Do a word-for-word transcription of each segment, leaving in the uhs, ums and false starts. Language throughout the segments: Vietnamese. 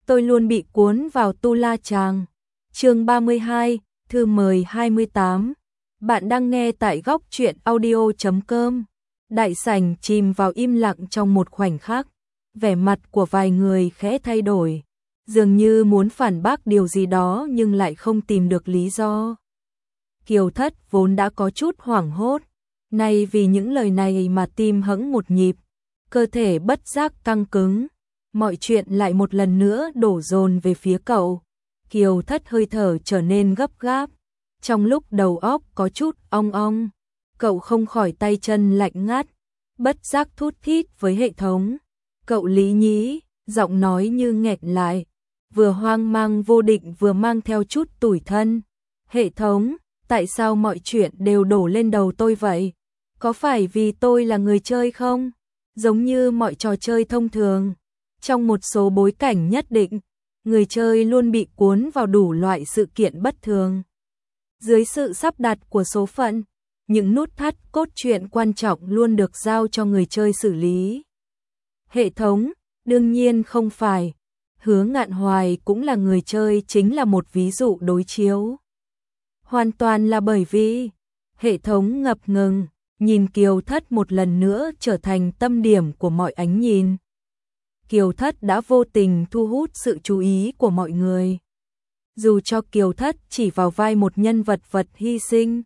tôi luôn bị cuốn vào tu la chàng. Chương ba mươi hai, thư mời hai mươi tám. Bạn đang nghe tại góc truyện audio chấm com. Đại sảnh chìm vào im lặng trong một khoảnh khắc, vẻ mặt của vài người khẽ thay đổi, dường như muốn phản bác điều gì đó nhưng lại không tìm được lý do. Kiều Thất vốn đã có chút hoảng hốt, nay vì những lời này mà tim hững một nhịp, cơ thể bất giác căng cứng, mọi chuyện lại một lần nữa đổ dồn về phía cậu. Kiều Thất hơi thở trở nên gấp gáp, trong lúc đầu óc có chút ong ong, cậu không khỏi tay chân lạnh ngắt, bất giác thút thít với hệ thống. Cậu Lý Nhĩ, giọng nói như nghẹn lại, vừa hoang mang vô định vừa mang theo chút tủi thân. Hệ thống, tại sao mọi chuyện đều đổ lên đầu tôi vậy? Có phải vì tôi là người chơi không? Giống như mọi trò chơi thông thường, trong một số bối cảnh nhất định, người chơi luôn bị cuốn vào đủ loại sự kiện bất thường. Dưới sự sắp đặt của số phận, những nút thắt cốt truyện quan trọng luôn được giao cho người chơi xử lý. Hệ thống, đương nhiên không phải. Hứa Ngạn Hoài cũng là người chơi, chính là một ví dụ đối chiếu. Hoàn toàn là bởi vì hệ thống ngập ngừng, nhìn Kiều Thất một lần nữa trở thành tâm điểm của mọi ánh nhìn. Kiều Thất đã vô tình thu hút sự chú ý của mọi người. Dù cho Kiều Thất chỉ vào vai một nhân vật vật hy sinh,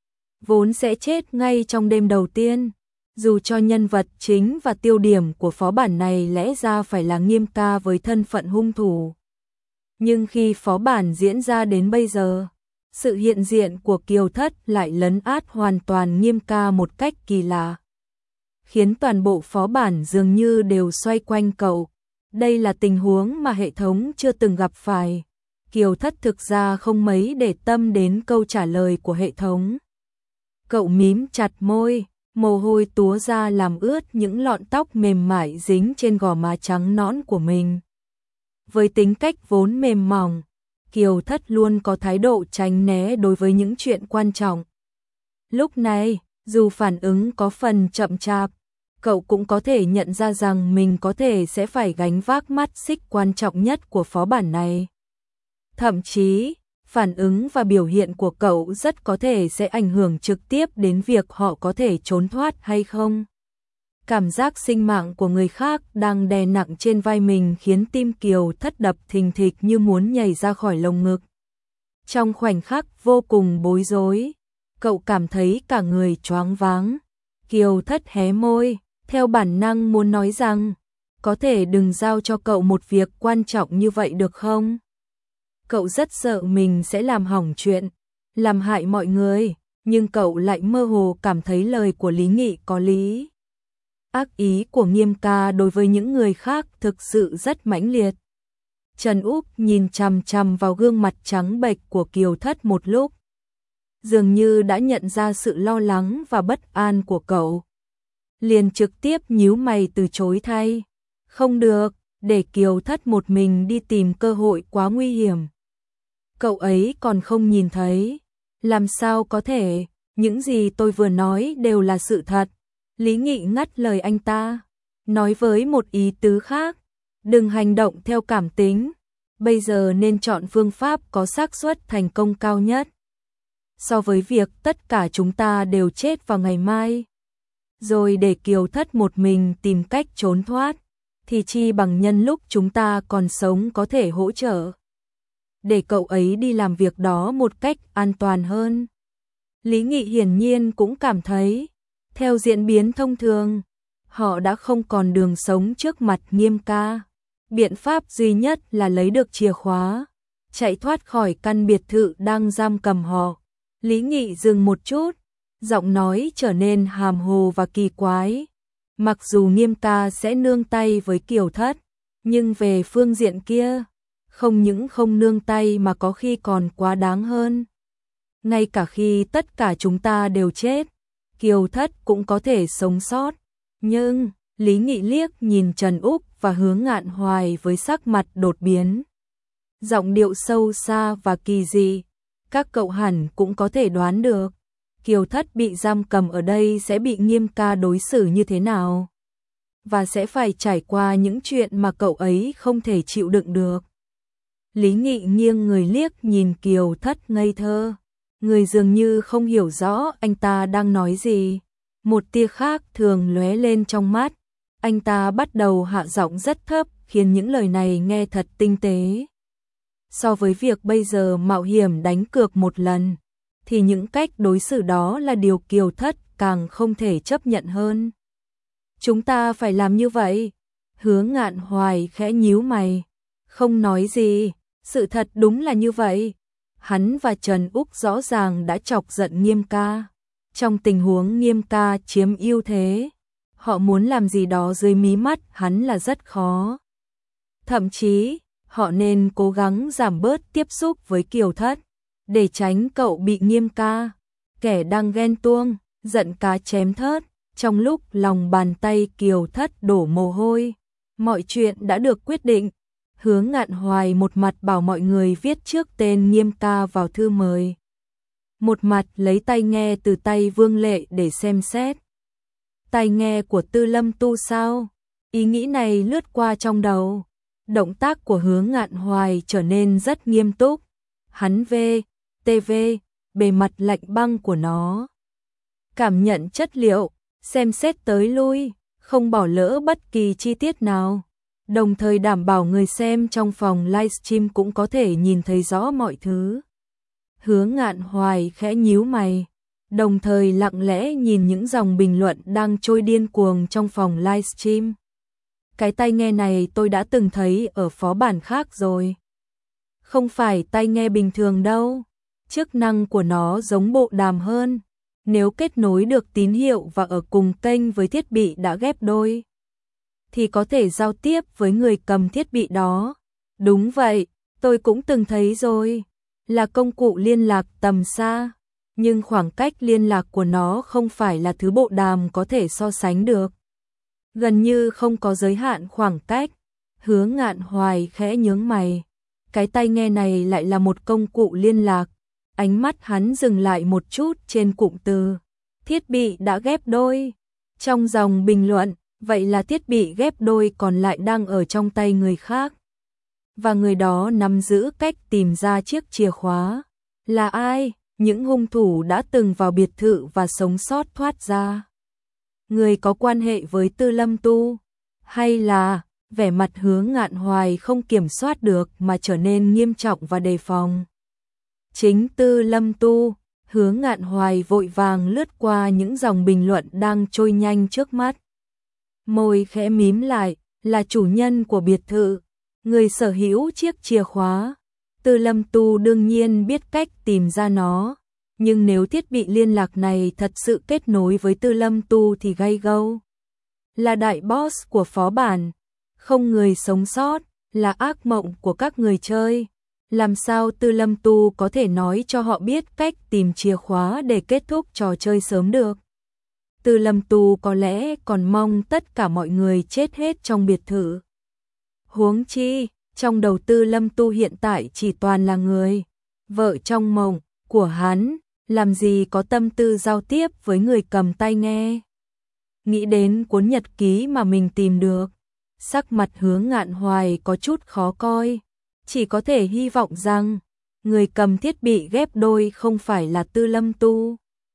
vốn sẽ chết ngay trong đêm đầu tiên, dù cho nhân vật chính và tiêu điểm của phó bản này lẽ ra phải là Nghiêm Ca với thân phận hung thủ. Nhưng khi phó bản diễn ra đến bây giờ, sự hiện diện của Kiều Thất lại lấn át hoàn toàn Nghiêm Ca một cách kỳ lạ, khiến toàn bộ phó bản dường như đều xoay quanh cậu. Đây là tình huống mà hệ thống chưa từng gặp phải. Kiều Thất thực ra không mấy để tâm đến câu trả lời của hệ thống. Cậu mím chặt môi, mồ hôi túa ra làm ướt những lọn tóc mềm mại dính trên gò má trắng nõn của mình. Với tính cách vốn mềm mỏng, Kiều Thất luôn có thái độ tránh né đối với những chuyện quan trọng. Lúc này, dù phản ứng có phần chậm chạp, cậu cũng có thể nhận ra rằng mình có thể sẽ phải gánh vác mắt xích quan trọng nhất của phó bản này. Thậm chí, phản ứng và biểu hiện của cậu rất có thể sẽ ảnh hưởng trực tiếp đến việc họ có thể trốn thoát hay không. Cảm giác sinh mạng của người khác đang đè nặng trên vai mình khiến tim Kiều Thất đập thình thịch như muốn nhảy ra khỏi lồng ngực. Trong khoảnh khắc vô cùng bối rối, cậu cảm thấy cả người choáng váng. Kiều Thất hé môi, theo bản năng muốn nói rằng, có thể đừng giao cho cậu một việc quan trọng như vậy được không? Cậu rất sợ mình sẽ làm hỏng chuyện, làm hại mọi người, nhưng cậu lại mơ hồ cảm thấy lời của Lý Nghị có lý. Ác ý của Nghiêm Ca đối với những người khác thực sự rất mãnh liệt. Trần Úc nhìn chằm chằm vào gương mặt trắng bệch của Kiều Thất một lúc, dường như đã nhận ra sự lo lắng và bất an của cậu. Liền trực tiếp nhíu mày từ chối thay. Không được, để Kiều Thất một mình đi tìm cơ hội quá nguy hiểm. Cậu ấy còn không nhìn thấy. Làm sao có thể, những gì tôi vừa nói đều là sự thật. Lý Nghị ngắt lời anh ta, nói với một ý tứ khác, đừng hành động theo cảm tính, bây giờ nên chọn phương pháp có xác suất thành công cao nhất. So với việc tất cả chúng ta đều chết vào ngày mai, rồi để Kiều Thất một mình tìm cách trốn thoát, thì chi bằng nhân lúc chúng ta còn sống có thể hỗ trợ, để cậu ấy đi làm việc đó một cách an toàn hơn. Lý Nghị hiển nhiên cũng cảm thấy, theo diễn biến thông thường, họ đã không còn đường sống trước mặt Nghiêm Ca. Biện pháp duy nhất là lấy được chìa khóa, chạy thoát khỏi căn biệt thự đang giam cầm họ. Lý Nghị dừng một chút, giọng nói trở nên hàm hồ và kỳ quái. Mặc dù Nghiêm Ca sẽ nương tay với Kiều Thất, nhưng về phương diện kia, không những không nương tay mà có khi còn quá đáng hơn. Ngay cả khi tất cả chúng ta đều chết, Kiều Thất cũng có thể sống sót. Nhưng, Lý Nghị liếc nhìn Trần Úc và Hứa Ngạn Hoài với sắc mặt đột biến. Giọng điệu sâu xa và kỳ dị, các cậu hẳn cũng có thể đoán được. Kiều Thất bị giam cầm ở đây sẽ bị Nghiêm Ca đối xử như thế nào. và sẽ phải trải qua những chuyện mà cậu ấy không thể chịu đựng được. Lý Nghị nghiêng người liếc nhìn Kiều Thất ngây thơ, người dường như không hiểu rõ anh ta đang nói gì. Một tia khác thường lóe lên trong mắt, anh ta bắt đầu hạ giọng rất thấp, khiến những lời này nghe thật tinh tế. So với việc bây giờ mạo hiểm đánh cược một lần, thì những cách đối xử đó là điều Kiều Thất càng không thể chấp nhận hơn. Chúng ta phải làm như vậy. Hứa Ngạn Hoài khẽ nhíu mày, không nói gì, sự thật đúng là như vậy. Hắn và Trần Úc rõ ràng đã chọc giận Nghiêm ca. Trong tình huống Nghiêm ca chiếm ưu thế, họ muốn làm gì đó dưới mí mắt hắn là rất khó. Thậm chí, họ nên cố gắng giảm bớt tiếp xúc với Kiều Thất, để tránh cậu bị Nghiêm ca, kẻ đang ghen tuông, giận cá chém thớt. Trong lúc lòng bàn tay Kiều Thất đổ mồ hôi, mọi chuyện đã được quyết định. Hứa Ngạn Hoài một mặt bảo mọi người viết trước tên Nghiêm ca vào thư mời, một mặt lấy tai nghe từ tay Vương Lệ để xem xét. Tai nghe của Tư Lâm Tu sao? Ý nghĩ này lướt qua trong đầu. Động tác của Hứa Ngạn Hoài trở nên rất nghiêm túc. Hắn vê, tê vê, bề mặt lạnh băng của nó. Cảm nhận chất liệu, xem xét tới lui, không bỏ lỡ bất kỳ chi tiết nào. Đồng thời đảm bảo người xem trong phòng livestream cũng có thể nhìn thấy rõ mọi thứ. Hứa Ngạn Hoài khẽ nhíu mày, đồng thời lặng lẽ nhìn những dòng bình luận đang trôi điên cuồng trong phòng livestream. Cái tai nghe này tôi đã từng thấy ở phó bản khác rồi. Không phải tai nghe bình thường đâu, chức năng của nó giống bộ đàm hơn. Nếu kết nối được tín hiệu và ở cùng kênh với thiết bị đã ghép đôi, thì có thể giao tiếp với người cầm thiết bị đó. Đúng vậy, tôi cũng từng thấy rồi. Là công cụ liên lạc tầm xa, nhưng khoảng cách liên lạc của nó không phải là thứ bộ đàm có thể so sánh được. Gần như không có giới hạn khoảng cách. Hứa Ngạn Hoài khẽ nhướng mày. Cái tai nghe này lại là một công cụ liên lạc. Ánh mắt hắn dừng lại một chút trên cụm từ thiết bị đã ghép đôi. Trong dòng bình luận, vậy là thiết bị ghép đôi còn lại đang ở trong tay người khác. Và người đó nắm giữ cách tìm ra chiếc chìa khóa. Là ai? Những hung thủ đã từng vào biệt thự và sống sót thoát ra. Người có quan hệ với Tư Lâm Tu? Hay là vẻ mặt Hứa Ngạn Hoài không kiểm soát được mà trở nên nghiêm trọng và đề phòng? Chính Tư Lâm Tu. Hứa Ngạn Hoài vội vàng lướt qua những dòng bình luận đang trôi nhanh trước mắt. Môi khẽ mím lại, là chủ nhân của biệt thự, người sở hữu chiếc chìa khóa. Tư Lâm Tu đương nhiên biết cách tìm ra nó, nhưng nếu thiết bị liên lạc này thật sự kết nối với Tư Lâm Tu thì gay go. Là đại boss của phó bản, không người sống sót, là ác mộng của các người chơi. Làm sao Tư Lâm Tu có thể nói cho họ biết cách tìm chìa khóa để kết thúc trò chơi sớm được? Tư Lâm Tu có lẽ còn mong tất cả mọi người chết hết trong biệt thự. Huống chi, trong đầu Tư Lâm Tu hiện tại chỉ toàn là người vợ trong mộng của hắn, làm gì có tâm tư giao tiếp với người cầm tai nghe. Nghĩ đến cuốn nhật ký mà mình tìm được, sắc mặt Hứa Ngạn Hoài có chút khó coi, chỉ có thể hy vọng rằng người cầm thiết bị ghép đôi không phải là Tư Lâm Tu,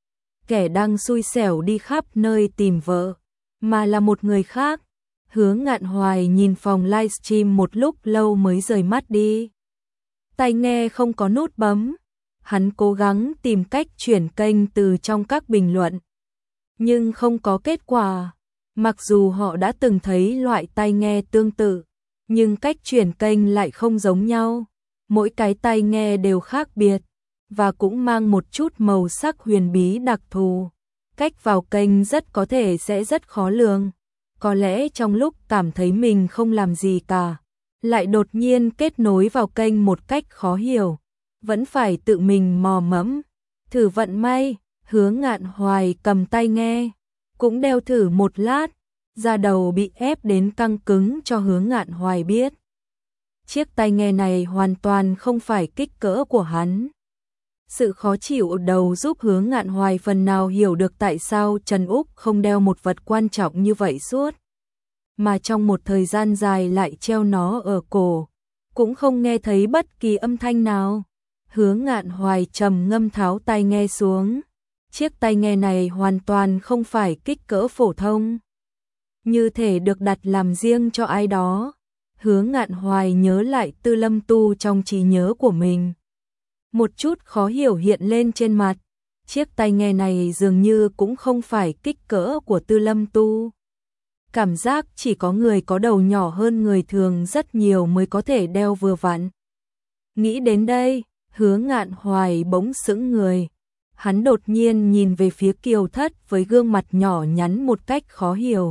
kẻ đang xui xẻo đi khắp nơi tìm vợ, mà là một người khác. Hứa Ngạn Hoài nhìn phòng livestream một lúc lâu mới rời mắt đi. Tai nghe không có nút bấm. Hắn cố gắng tìm cách chuyển kênh từ trong các bình luận, nhưng không có kết quả. Mặc dù họ đã từng thấy loại tai nghe tương tự, nhưng cách chuyển kênh lại không giống nhau. Mỗi cái tai nghe đều khác biệt, và cũng mang một chút màu sắc huyền bí đặc thù. Cách vào kênh rất có thể sẽ rất khó lường. Có lẽ trong lúc cảm thấy mình không làm gì cả, lại đột nhiên kết nối vào kênh một cách khó hiểu. Vẫn phải tự mình mò mẫm, thử vận may. Hứa Ngạn Hoài cầm tai nghe, cũng đeo thử một lát, da đầu bị ép đến căng cứng cho Hứa Ngạn Hoài biết. Chiếc tai nghe này hoàn toàn không phải kích cỡ của hắn. Sự khó chịu ở đầu giúp Hứa Ngạn Hoài phần nào hiểu được tại sao Trần Úc không đeo một vật quan trọng như vậy suốt mà trong một thời gian dài lại treo nó ở cổ, cũng không nghe thấy bất kỳ âm thanh nào. Hứa Ngạn Hoài trầm ngâm tháo tai nghe xuống. Chiếc tai nghe này hoàn toàn không phải kích cỡ phổ thông, như thể được đặt làm riêng cho ai đó. Hứa Ngạn Hoài nhớ lại Tư Lâm Tu trong trí nhớ của mình. Một chút khó hiểu hiện lên trên mặt. Chiếc tai nghe này dường như cũng không phải kích cỡ của Tư Lâm Tu. Cảm giác chỉ có người có đầu nhỏ hơn người thường rất nhiều mới có thể đeo vừa vặn. Nghĩ đến đây, Hứa Ngạn Hoài bỗng sững người. Hắn đột nhiên nhìn về phía Kiều Thất với gương mặt nhỏ nhắn một cách khó hiểu.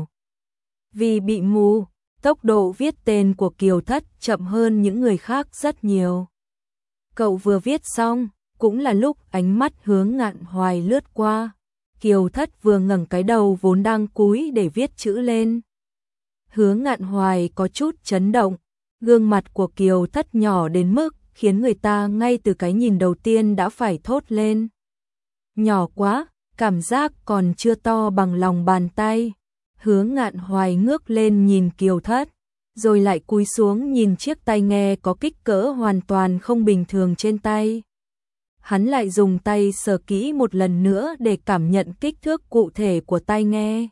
Vì bị mù, tốc độ viết tên của Kiều Thất chậm hơn những người khác rất nhiều. Cậu vừa viết xong, cũng là lúc ánh mắt Hứa Ngạn Hoài lướt qua. Kiều Thất vừa ngẩng cái đầu vốn đang cúi để viết chữ lên. Hứa Ngạn Hoài có chút chấn động, gương mặt của Kiều Thất nhỏ đến mức khiến người ta ngay từ cái nhìn đầu tiên đã phải thốt lên. Nhỏ quá, cảm giác còn chưa to bằng lòng bàn tay. Hứa Ngạn Hoài ngước lên nhìn Kiều Thất, rồi lại cúi xuống nhìn chiếc tai nghe có kích cỡ hoàn toàn không bình thường trên tay. Hắn lại dùng tay sờ kỹ một lần nữa để cảm nhận kích thước cụ thể của tai nghe.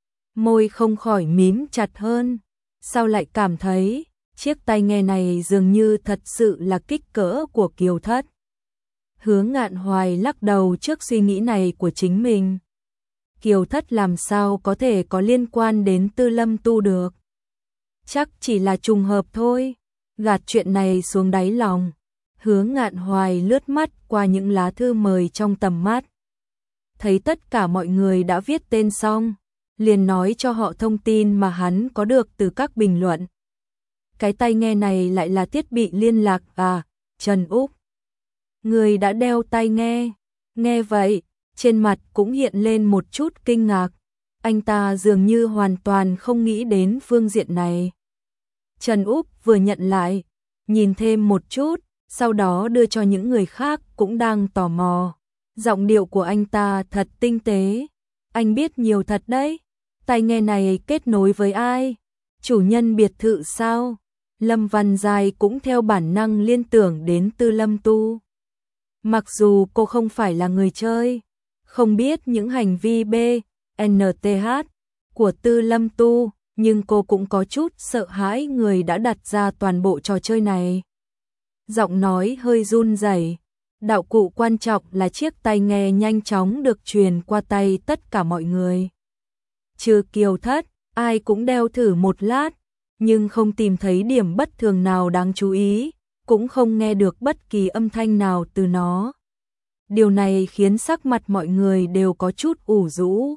Môi không khỏi mím chặt hơn. Sao lại cảm thấy chiếc tai nghe này dường như thật sự là kích cỡ của Kiều Thất? Hứa Ngạn Hoài lắc đầu trước suy nghĩ này của chính mình. Kiều Thất làm sao có thể có liên quan đến Tư Lâm Tu được? Chắc chỉ là trùng hợp thôi. Gạt chuyện này xuống đáy lòng, Hứa Ngạn Hoài lướt mắt qua những lá thư mời trong tầm mắt. Thấy tất cả mọi người đã viết tên xong, liền nói cho họ thông tin mà hắn có được từ các bình luận. Cái tai nghe này lại là thiết bị liên lạc à? Trần Úc, người đã đeo tai nghe. Nghe vậy, trên mặt cũng hiện lên một chút kinh ngạc. Anh ta dường như hoàn toàn không nghĩ đến phương diện này. Trần Úc vừa nhận lại, nhìn thêm một chút, sau đó đưa cho những người khác cũng đang tò mò. Giọng điệu của anh ta thật tinh tế. Anh biết nhiều thật đấy. Tai nghe này kết nối với ai? Chủ nhân biệt thự sao? Lâm Văn Giai cũng theo bản năng liên tưởng đến Tư Lâm Tu. Mặc dù cô không phải là người chơi, không biết những hành vi B, N T H của Tư Lâm Tu, nhưng cô cũng có chút sợ hãi người đã đặt ra toàn bộ trò chơi này. Giọng nói hơi run rẩy. Đạo cụ quan trọng là chiếc tai nghe nhanh chóng được truyền qua tay tất cả mọi người. Trừ Kiều Thất, ai cũng đeo thử một lát, nhưng không tìm thấy điểm bất thường nào đáng chú ý, cũng không nghe được bất kỳ âm thanh nào từ nó. Điều này khiến sắc mặt mọi người đều có chút ủ rũ.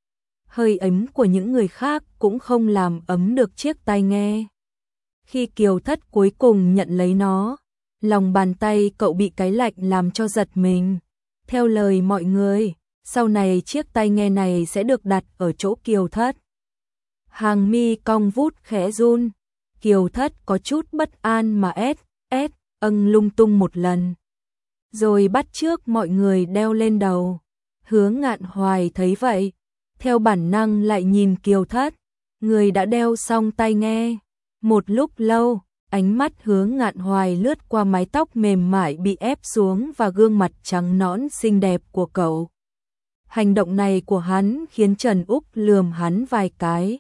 Hơi ấm của những người khác cũng không làm ấm được chiếc tai nghe. Khi Kiều Thất cuối cùng nhận lấy nó, lòng bàn tay cậu bị cái lạnh làm cho giật mình. Theo lời mọi người, sau này chiếc tai nghe này sẽ được đặt ở chỗ Kiều Thất. Hàng mi cong vút khẽ run. Kiều Thất có chút bất an mà ét, ét, âng lung tung một lần. Rồi bắt chước mọi người đeo lên đầu. Hứa Ngạn Hoài thấy vậy, theo bản năng lại nhìn Kiều Thất, người đã đeo xong tai nghe. Một lúc lâu, ánh mắt Hứa Ngạn Hoài lướt qua mái tóc mềm mại bị ép xuống và gương mặt trắng nõn xinh đẹp của cậu. Hành động này của hắn khiến Trần Úc lườm hắn vài cái.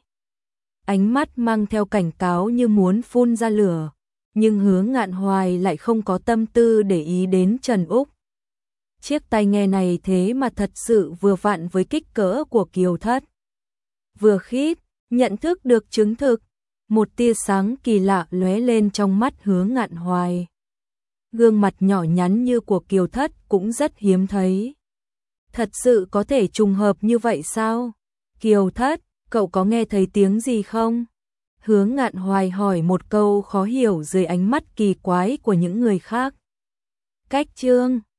Ánh mắt mang theo cảnh cáo như muốn phun ra lửa, nhưng Hứa Ngạn Hoài lại không có tâm tư để ý đến Trần Úc. Chiếc tai nghe này thế mà thật sự vừa vặn với kích cỡ của Kiều Thất. Vừa khít, nhận thức được chứng thực, một tia sáng kỳ lạ lóe lên trong mắt Hứa Ngạn Hoài. Gương mặt nhỏ nhắn như của Kiều Thất cũng rất hiếm thấy. Thật sự có thể trùng hợp như vậy sao? Kiều Thất, cậu có nghe thấy tiếng gì không? Hứa Ngạn Hoài hỏi một câu khó hiểu dưới ánh mắt kỳ quái của những người khác. Cách chương